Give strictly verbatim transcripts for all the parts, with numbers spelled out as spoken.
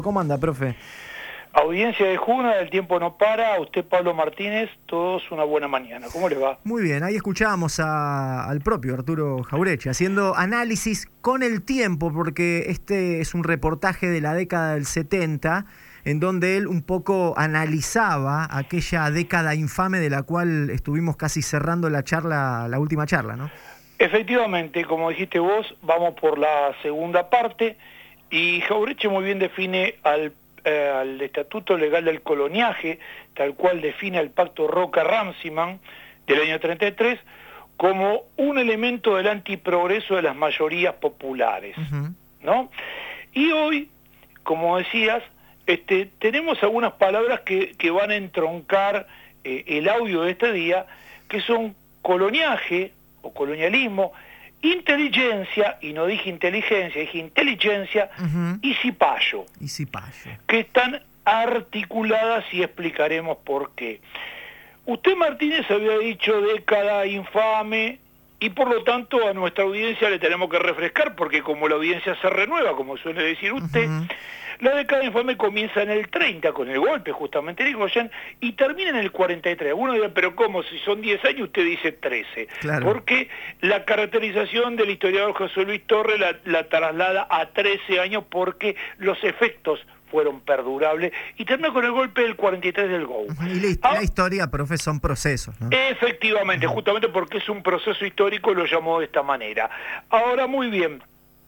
¿Cómo anda, profe? Audiencia de Juna, El Tiempo No Para, a usted Pablo Martínez, todos una buena mañana. ¿Cómo les va? Muy bien, ahí escuchábamos a, al propio Arturo Jaureche haciendo análisis con el tiempo, porque este es un reportaje de la década del setenta, en donde él un poco analizaba aquella década infame de la cual estuvimos casi cerrando la charla, la última charla, ¿no? Efectivamente, como dijiste vos, vamos por la segunda parte, y Jaureche muy bien define al Eh, al Estatuto Legal del Coloniaje, tal cual define el Pacto Roca-Ramseyman del año treinta y tres, como un elemento del antiprogreso de las mayorías populares, uh-huh. ¿no? Y hoy, como decías, este, tenemos algunas palabras que, que van a entroncar eh, el audio de este día, que son coloniaje o colonialismo, inteligencia, y no dije inteligencia, dije inteligencia, uh-huh. y cipayo, y cipayo, que están articuladas y explicaremos por qué. Usted, Martínez, había dicho década infame, y por lo tanto a nuestra audiencia le tenemos que refrescar, porque como la audiencia se renueva, como suele decir usted, uh-huh. la década infame comienza en el treinta, con el golpe justamente de Irigoyen, y termina en el cuarenta y tres. Uno dirá, pero ¿cómo? Si son diez años, usted dice trece. Claro. Porque la caracterización del historiador José Luis Torres la, la traslada a trece años, porque los efectos fueron perdurables, y termina con el golpe del cuarenta y tres del G O U. Y la, ah, la historia, profe, son procesos, ¿no? Efectivamente, uh-huh. justamente porque es un proceso histórico, lo llamó de esta manera. Ahora, muy bien,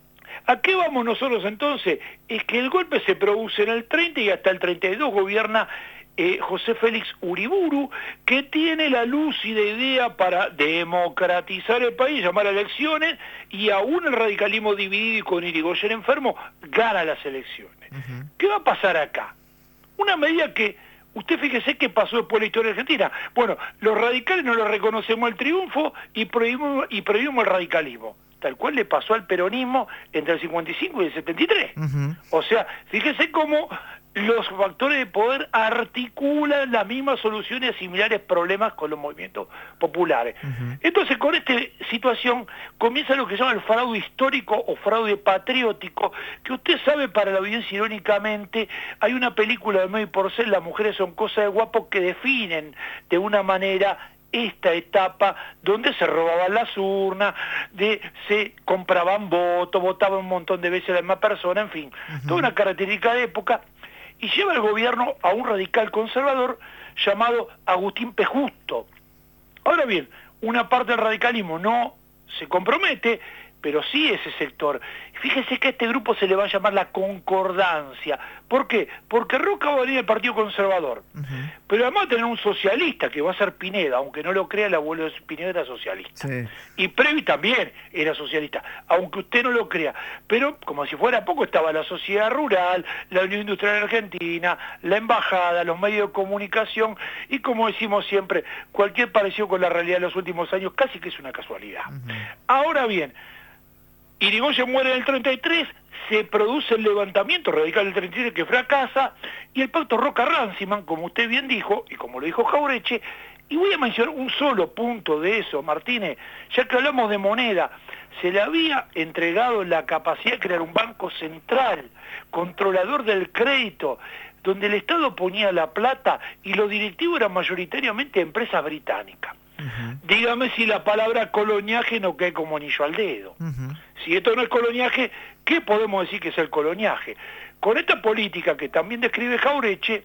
¿a qué vamos nosotros entonces? Es que el golpe se produce en el treinta y hasta el treinta y dos gobierna eh, José Félix Uriburu, que tiene la lúcida idea para democratizar el país, llamar a elecciones, y aún el radicalismo dividido y con Irigoyen enfermo, gana las elecciones. Uh-huh. ¿Qué va a pasar acá? Una medida que, usted fíjese qué pasó después de la historia argentina. Bueno, los radicales no le reconocemos el triunfo y prohibimos, y prohibimos el radicalismo, tal cual le pasó al peronismo entre el cincuenta y cinco y el setenta y tres. Uh-huh. O sea, fíjese cómo los factores de poder articulan las mismas soluciones a similares problemas con los movimientos populares. Uh-huh. Entonces, con esta situación comienza lo que se llama el fraude histórico o fraude patriótico, que usted sabe, para la audiencia, irónicamente, hay una película de May Porcel, Las mujeres son cosas de guapos, que definen de una manera esta etapa donde se robaban las urnas, de, se compraban votos, votaban un montón de veces la misma persona, en fin, uh-huh. toda una característica de época, y lleva el gobierno a un radical conservador llamado Agustín P. Justo. Ahora bien, una parte del radicalismo no se compromete, pero sí ese sector. Fíjese que a este grupo se le va a llamar la concordancia. ¿Por qué? Porque Roca va a venir del Partido Conservador, uh-huh. pero además va a tener un socialista, que va a ser Pineda, aunque no lo crea, el abuelo de Pineda era socialista. Sí. Y Previ también era socialista, aunque usted no lo crea. Pero, como si fuera poco, estaba la sociedad rural, la Unión Industrial Argentina, la embajada, los medios de comunicación, y como decimos siempre, cualquier parecido con la realidad de los últimos años casi que es una casualidad. Uh-huh. Ahora bien, Irigoyen muere en el treinta y tres, se produce el levantamiento radical del treinta y tres que fracasa, y el pacto Roca-Ramseyman, como usted bien dijo, y como lo dijo Jaureche, y voy a mencionar un solo punto de eso, Martínez, ya que hablamos de moneda, se le había entregado la capacidad de crear un banco central, controlador del crédito, donde el Estado ponía la plata y los directivos eran mayoritariamente empresas británicas. Uh-huh. Dígame si la palabra coloniaje no cae como anillo al dedo. Uh-huh. Si esto no es coloniaje, ¿qué podemos decir que es el coloniaje? Con esta política que también describe Jaureche,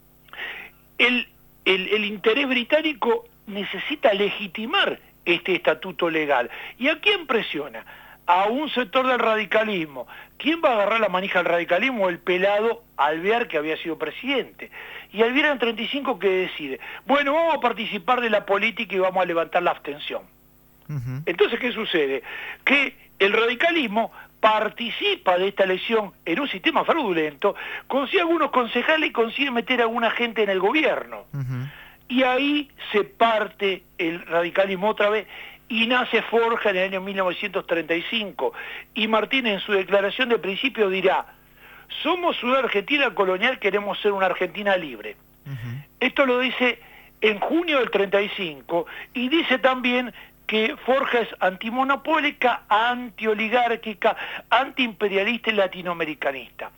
el, el, el interés británico necesita legitimar este estatuto legal. ¿Y a quién presiona? A un sector del radicalismo. ¿Quién va a agarrar la manija del radicalismo? El pelado Alvear, que había sido presidente. Y Alvear en treinta y cinco, que decide, bueno, vamos a participar de la política y vamos a levantar la abstención. Uh-huh. Entonces, ¿qué sucede? Que el radicalismo participa de esta elección en un sistema fraudulento, consigue algunos concejales y consigue meter a alguna gente en el gobierno. Uh-huh. Y ahí se parte el radicalismo otra vez, y nace Forja en el año mil novecientos treinta y cinco. Y Martínez, en su declaración de principio, dirá, somos una Argentina colonial, queremos ser una Argentina libre. Uh-huh. Esto lo dice en junio del treinta y cinco, y dice también que Forja es antimonopólica, antioligárquica, antiimperialista y latinoamericanista.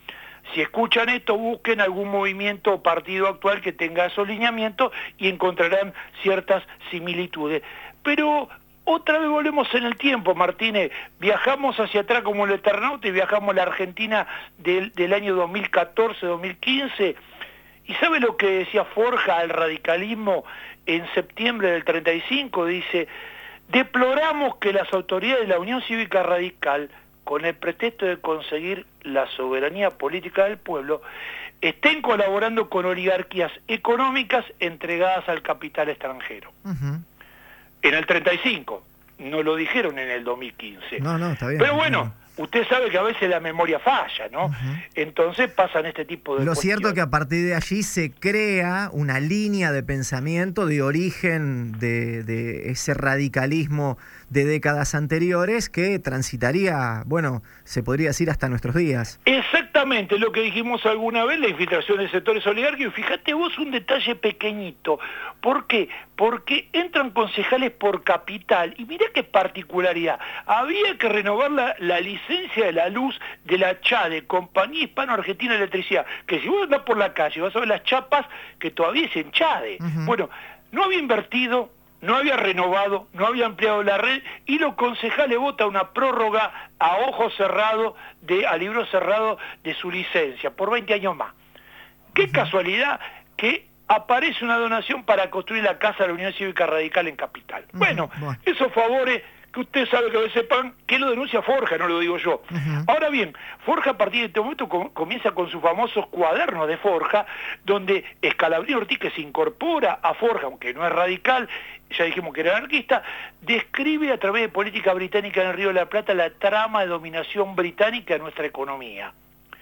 Si escuchan esto, busquen algún movimiento o partido actual que tenga esos lineamientos y encontrarán ciertas similitudes. Pero otra vez volvemos en el tiempo, Martínez. Viajamos hacia atrás como el Eternauta y viajamos a la Argentina del, del año dos mil catorce, dos mil quince. ¿Y sabe lo que decía Forja al radicalismo en septiembre del treinta y cinco? Dice: deploramos que las autoridades de la Unión Cívica Radical, con el pretexto de conseguir la soberanía política del pueblo, estén colaborando con oligarquías económicas entregadas al capital extranjero. Uh-huh. En el treinta y cinco, no lo dijeron en el dos mil quince. No, no, está bien. Pero bueno, no. Usted sabe que a veces la memoria falla, ¿no? Uh-huh. Entonces pasan este tipo de Lo cuestiones. cierto es que a partir de allí se crea una línea de pensamiento de origen de, de ese radicalismo de décadas anteriores que transitaría, bueno, se podría decir hasta nuestros días. Exactamente, lo que dijimos alguna vez, la infiltración de sectores oligárquicos. Fíjate vos un detalle pequeñito. ¿Por qué? Porque entran concejales por capital. Y mirá qué particularidad. Había que renovar la, la licencia de la luz de la CHADE, Compañía Hispano-Argentina de Electricidad, que si vos andás por la calle vas a ver las chapas que todavía es en CHADE. Uh-huh. Bueno, no había invertido, no había renovado, no había ampliado la red, y los concejales votan una prórroga a ojo cerrado, de, a libro cerrado de su licencia, por veinte años más. Qué uh-huh. casualidad que aparece una donación para construir la Casa de la Unión Cívica Radical en Capital. Uh-huh. Bueno, bueno, esos favores que usted sabe que a veces sepan, que lo denuncia Forja, no lo digo yo. Uh-huh. Ahora bien, Forja a partir de este momento com- comienza con sus famosos cuadernos de Forja, donde Scalabrini Ortiz, que se incorpora a Forja, aunque no es radical, ya dijimos que era anarquista, describe a través de política británica en el Río de la Plata la trama de dominación británica de nuestra economía.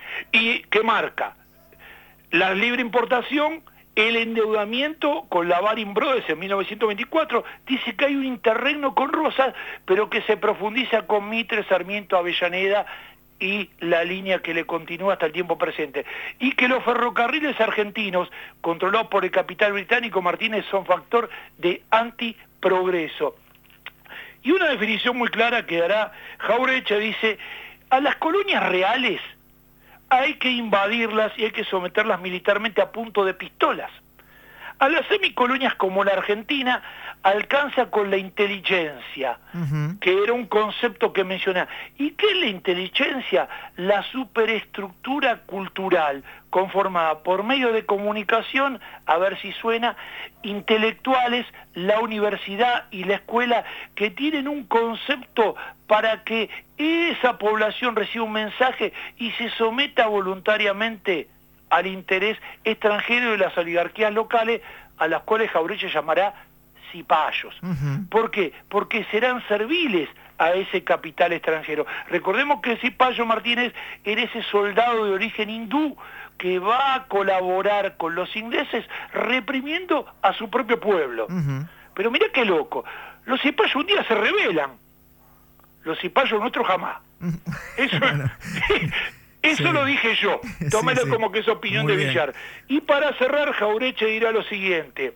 Y que marca la libre importación, el endeudamiento con la Baring Brothers en mil novecientos veinticuatro, dice que hay un interregno con Rosas, pero que se profundiza con Mitre, Sarmiento, Avellaneda y la línea que le continúa hasta el tiempo presente. Y que los ferrocarriles argentinos, controlados por el capital británico, Martínez, son factor de antiprogreso. Y una definición muy clara que dará Jaureche, dice: a las colonias reales hay que invadirlas y hay que someterlas militarmente a punto de pistolas. A las semicolonias como la Argentina alcanza con la inteligencia, uh-huh. que era un concepto que mencionaba. ¿Y qué es la inteligencia? La superestructura cultural conformada por medios de comunicación, a ver si suena, intelectuales, la universidad y la escuela, que tienen un concepto para que esa población reciba un mensaje y se someta voluntariamente al interés extranjero de las oligarquías locales, a las cuales Jaureche llamará cipayos. Uh-huh. ¿Por qué? Porque serán serviles a ese capital extranjero. Recordemos que el cipayo, Martínez, era ese soldado de origen hindú que va a colaborar con los ingleses reprimiendo a su propio pueblo. Uh-huh. Pero mira qué loco, los cipayos un día se rebelan, los cipayos nuestros jamás. Eso bueno. Eso sí. Lo dije yo, tómelo sí, sí. como que es opinión Muy de bien. Villar. Y para cerrar, Jaureche dirá lo siguiente: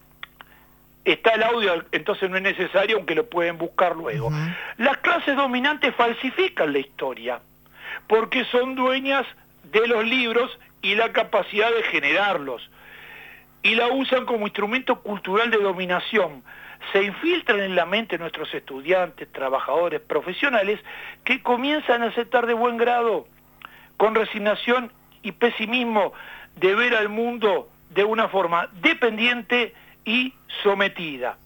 está el audio, entonces no es necesario, aunque lo pueden buscar luego. Uh-huh. Las clases dominantes falsifican la historia, porque son dueñas de los libros y la capacidad de generarlos, y la usan como instrumento cultural de dominación. Se infiltran en la mente de nuestros estudiantes, trabajadores, profesionales, que comienzan a aceptar de buen grado, con resignación y pesimismo, de ver al mundo de una forma dependiente y sometida.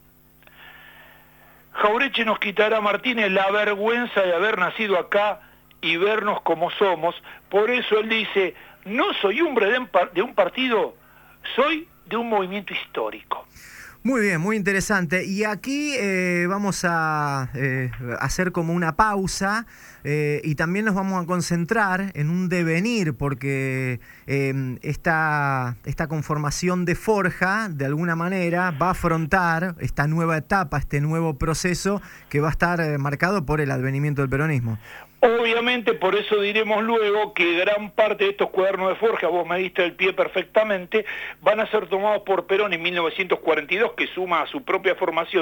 Jaureche nos quitará, Martínez, la vergüenza de haber nacido acá y vernos como somos. Por eso él dice: no soy hombre de un partido, soy de un movimiento histórico. Muy bien, muy interesante. Y aquí eh, vamos a eh, hacer como una pausa eh, y también nos vamos a concentrar en un devenir, porque eh, esta, esta conformación de Forja, de alguna manera, va a afrontar esta nueva etapa, este nuevo proceso que va a estar eh, marcado por el advenimiento del peronismo. Obviamente, por eso diremos luego que gran parte de estos cuadernos de Forja, vos me diste el pie perfectamente, van a ser tomados por Perón en mil novecientos cuarenta y dos, que suma a su propia formación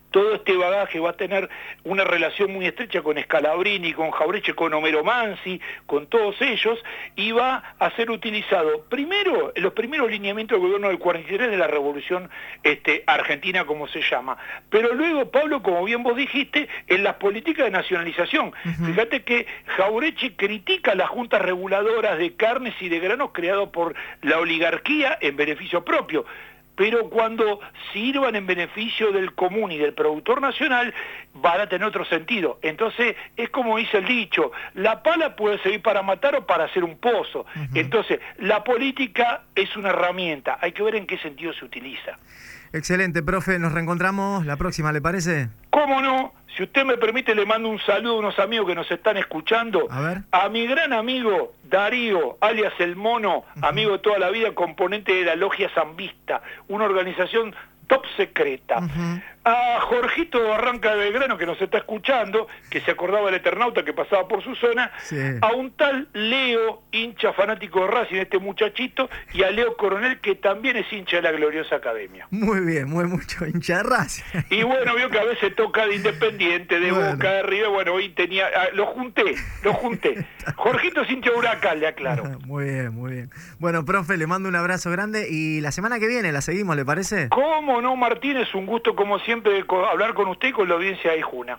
todo este bagaje, va a tener una relación muy estrecha con Scalabrini, con Jauretche, con Homero Mansi, con todos ellos, y va a ser utilizado primero, en los primeros lineamientos del gobierno del cuarenta y tres de la Revolución este, Argentina, como se llama, pero luego, Pablo, como bien vos dijiste, en las políticas de nacionalización. Uh-huh. Fíjate que Jauretche critica las juntas reguladoras de carnes y de granos creadas por la oligarquía en beneficio propio, pero cuando sirvan en beneficio del común y del productor nacional, van a tener otro sentido. Entonces, es como dice el dicho, la pala puede servir para matar o para hacer un pozo. Uh-huh. Entonces, la política es una herramienta, hay que ver en qué sentido se utiliza. Excelente, profe, nos reencontramos la próxima, ¿le parece? ¿Cómo no? Si usted me permite, le mando un saludo a unos amigos que nos están escuchando. A ver. A mi gran amigo Darío, alias El Mono, uh-huh. amigo de toda la vida, componente de la Logia Zambista, una organización top secreta. Uh-huh. A Jorgito Barranca de Belgrano, que nos está escuchando, que se acordaba del Eternauta que pasaba por su zona, sí. A un tal Leo, hincha fanático de Racing, este muchachito, y a Leo Coronel, que también es hincha de la gloriosa academia. Muy bien, muy mucho hincha de Racing. Y bueno, vio que a veces toca de Independiente, de bueno. Boca, de River, bueno, hoy tenía, lo junté, lo junté. Jorgito es hincha de Huracán, le aclaro. Muy bien, muy bien. Bueno, profe, le mando un abrazo grande y la semana que viene la seguimos, ¿le parece? ¿Cómo no, Martín? Es un gusto como siempre hablar con usted y con la audiencia de Juna.